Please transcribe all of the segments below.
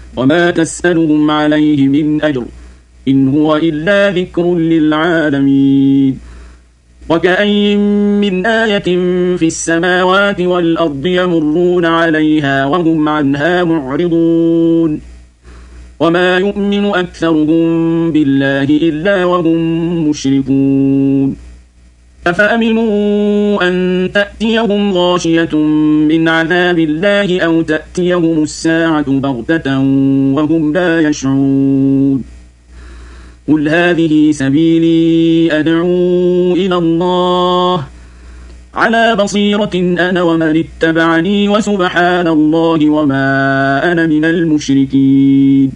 وما تسألهم عليه من أجر إن هو إلا ذكر للعالمين وكأي من آية في السماوات والأرض يمرون عليها وهم عنها معرضون وما يؤمن أكثرهم بالله إلا وهم مشركون أفأمنوا أن تأتيهم غاشية من عذاب الله أو تأتيهم الساعة بغتة وهم لا يشعرون قل هذه سبيلي أدعو إلى الله على بصيرة أنا ومن اتبعني وسبحان الله وما أنا من المشركين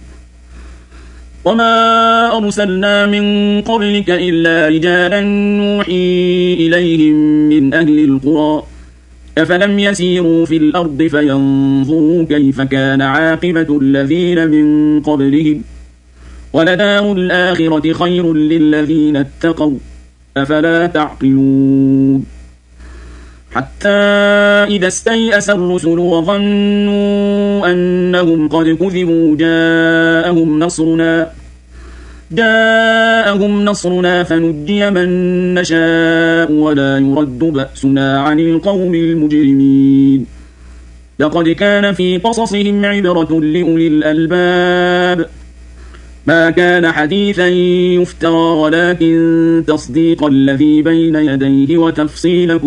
وما أرسلنا من قبلك إلا رجالا نوحي إليهم من أهل القرى أفلم يسيروا في الأرض فينظروا كيف كان عاقبة الذين من قبلهم ولدار الآخرة خير للذين اتقوا أفلا تعقلون حتى إذا استيأس الرسل وظنوا أنهم قد كذبوا جاءهم نصرنا فنجي من نشاء ولا يرد بأسنا عن القوم المجرمين لقد كان في قصصهم عبرة لأولي الألباب ما كان حديثا يفترى ولكن تصديق الذي بين يديه وتفصيل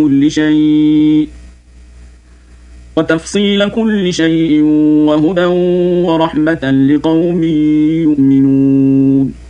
كل شيء وهدى ورحمة لقوم يؤمنون